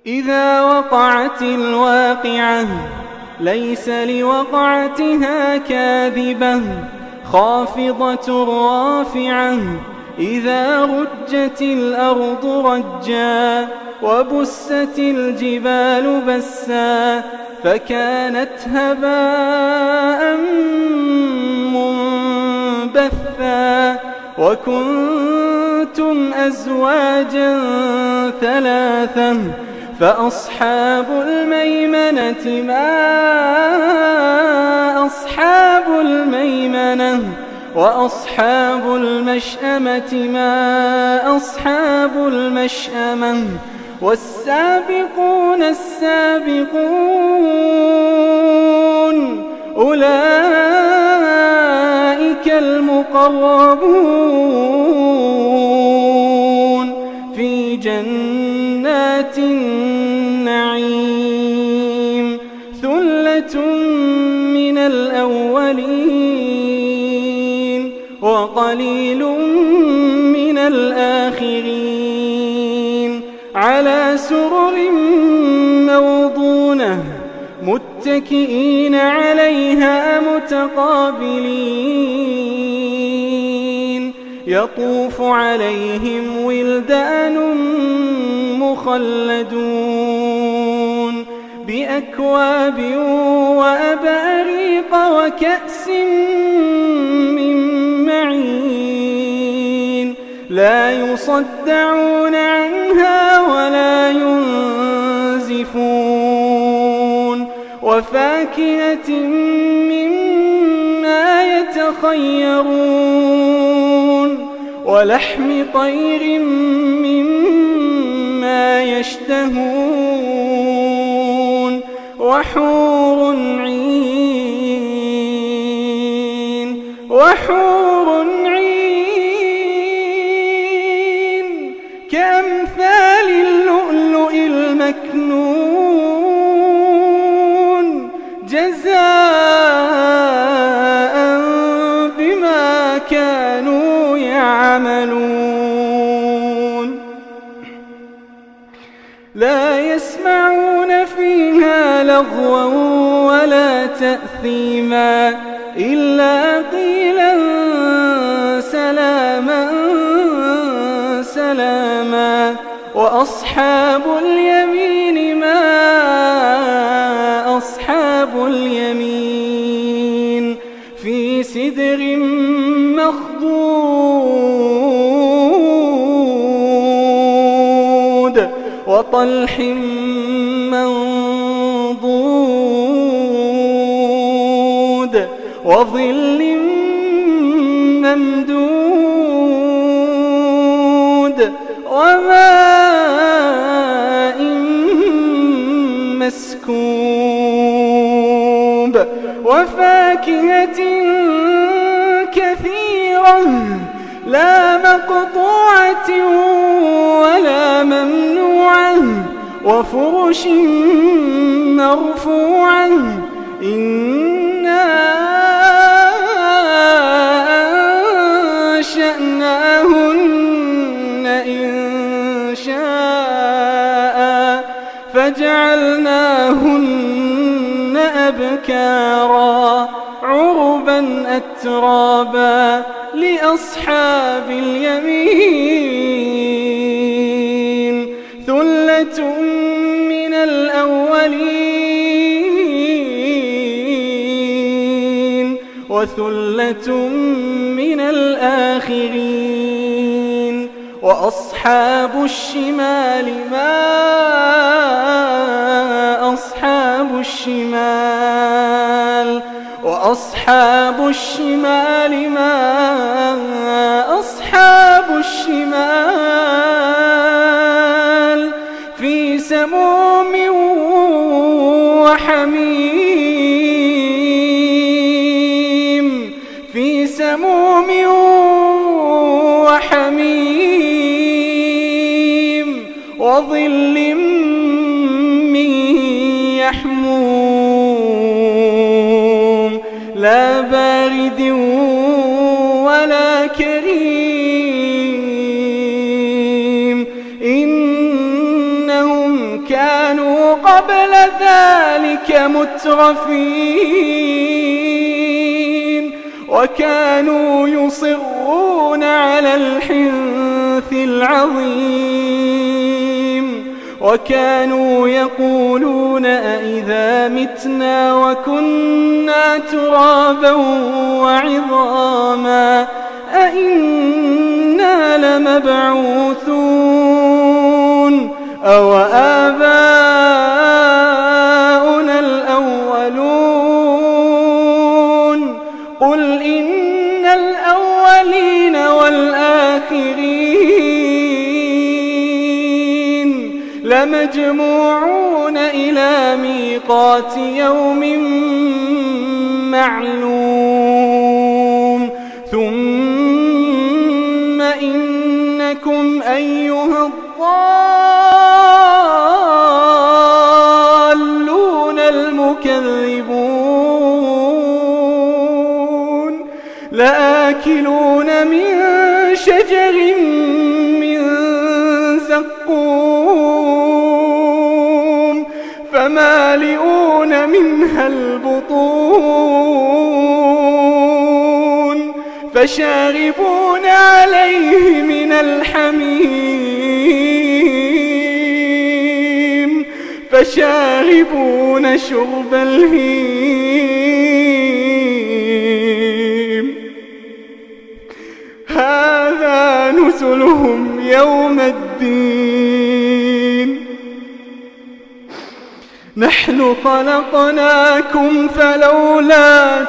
إذا وقعت الواقعة ليس لوقعتها كاذبة خافضة رافعة إذا رجت الأرض رجا وبست الجبال بسا فكانت هباء منبثا وكنتم أزواجا ثلاثا فأصحاب الميمنة ما أصحاب الميمنة وأصحاب المشأمة ما أصحاب المشأمة والسابقون السابقون أولئك المقربون في جنات النعيم ثلة من الأولين وقليل من الآخرين على سرر موضونة متكئين عليها متقابلين يطوف عليهم ولدان مخلدون بأكواب وأباريق وكأس من معين لا يصدعون عنها ولا ينزفون وفاكهة مما يتخيرون ولحم طير مما يشتهون وحور عين كأمثال اللؤلؤ المكنون جزاء بما كانوا يعملون لا يسمعون فيها لغوا ولا تأثيما إلا قيلا سلاما سلاما وأصحاب اليمين ما أصحاب اليمين في سدر مخضود وطلح منضود وظل ممدود وماء مسكوب وفاكهة كثيرة لا مقطوعة ولا ممنوعة وفرش مرفوعة إنا أنشأناهن إنشاء فجعلناهن أبكارا عربا أترابا لأصحاب اليمين ثلة من الأولين وثلة من الآخرين وأصحاب الشمال ما أصحاب الشمال وأصحاب الشمال ما أصحاب الشمال في سموم وحميم في سموم وحميم وظل من يحموم لا بارد ولا كريم إنهم كانوا قبل ذلك مترفين وكانوا يصرون على الحنث العظيم وكانوا يقولون أئذا متنا وكنا ترابا وعظاما أئنا لمبعوثون أو آباؤنا الأولون قل إن الأولين والآخرين لمجموعون إلى ميقات يوم معلوم ثم إنكم أيها الضالون المكذبون لآكلون من شجر من زقوم فمالئون منها البطون فشاربون عليه من الحميم فشاربون شرب الهيم هذا نزلهم يوم الدين نحن خلقناكم فلولا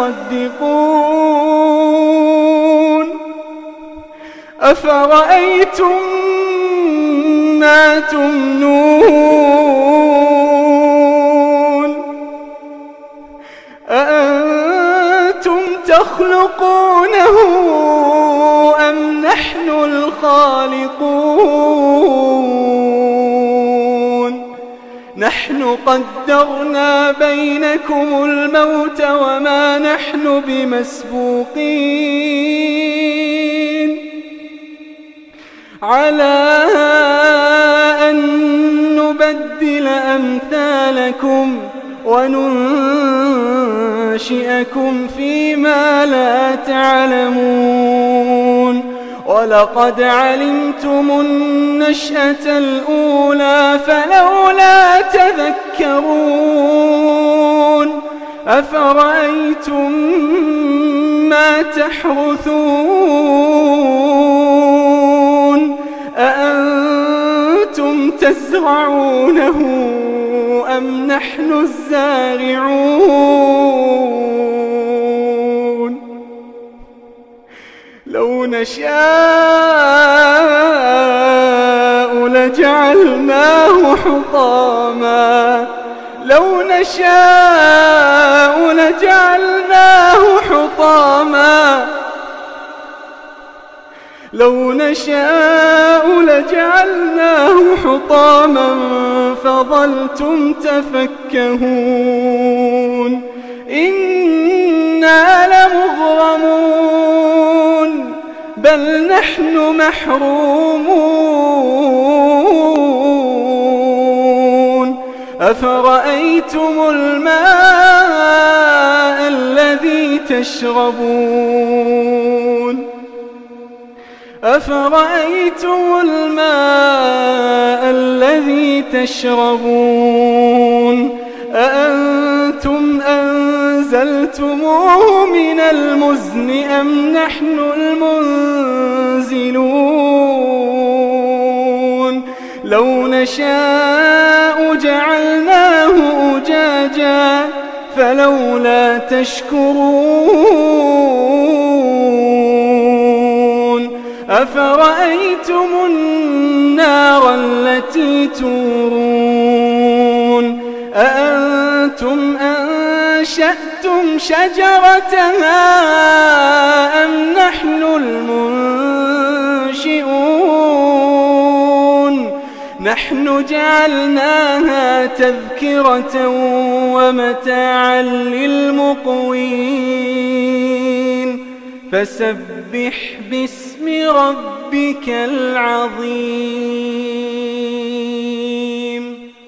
تصدقون أفرأيتم ما تمنون أأنتم تخلقونه أم نحن الخالقون نحن قدرنا بينكم الموت وما نحن بمسبوقين على أن نبدل أمثالكم وننشئكم فيما لا تعلمون ولقد علمتم النشأة الأولى فلولا تذكرون أفرأيتم ما تحرثون أأنتم تزرعونه أم نحن الزارعون لو نشاء لجعلناه حطاما لو نشاء لجعلناه حطاما لو نشاء لجعلناه حطاما فظلتم تفكهون إنا لمغرمون بل نحن محرومون أفرأيتم الماء الذي تشربون أفرأيتم الماء الذي تشربون أأنتم أنزلتموه من المزن أم نحن المنزلون لو نشاء جعلناه أجاجا فلولا تشكرون أفرأيتم النار التي تورون أأنتم أنشأتم شجرتها أم نحن المنشئون نحن جعلناها تذكرة ومتاعا للمقوين فسبح باسم ربك العظيم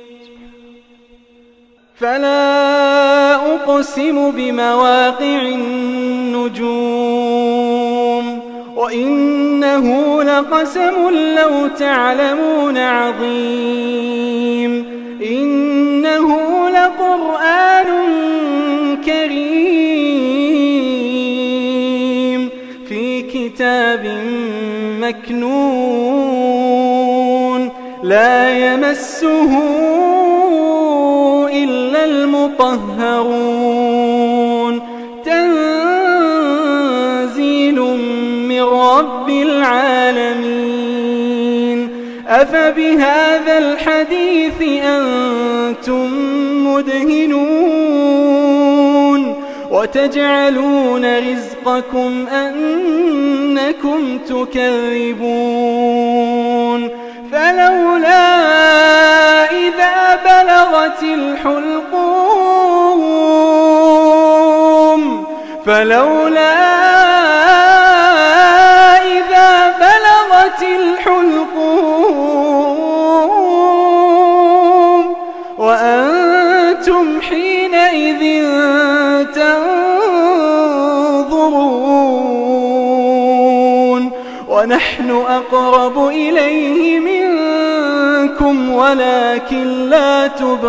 فلا أقسم بمواقع النجوم وإنه لقسم لو تعلمون عظيم إنه لقرآن كريم في كتاب مكنون لا يمسه إلا المطهرون تنزيل من رب العالمين أفبهذا الحديث أنتم مدهنون وتجعلون رزقكم أنكم تكذبون فلولا إذا بلغت الحلقوم وأنتم حينئذ تنظرون ونحن أقرب إليه منكم ولكن لا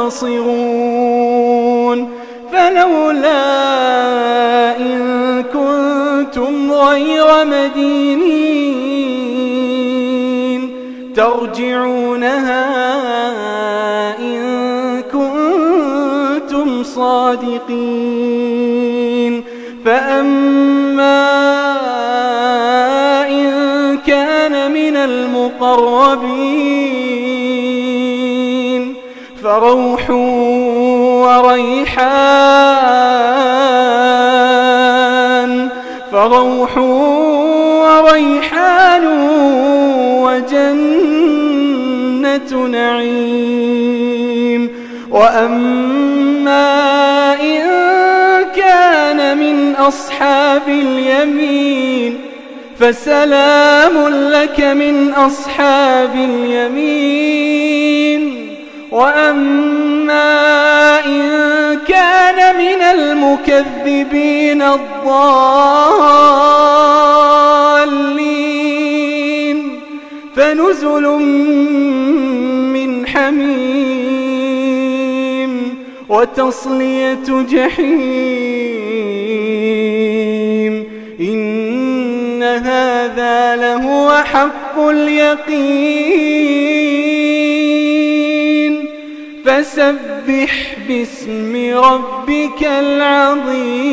تبصرون فلولا إن كنتم غير مدينين ترجعونها إن كنتم صادقين فأما إن كان من المقربين فروح وريحان وجنة نعيم وأما إن كان من أصحاب اليمين فسلام لك من أصحاب اليمين وأما إن كان من المكذبين الضالين فنزل من حميم وتصلية جحيم إن هذا لهو حق اليقين فسبح باسم ربك العظيم.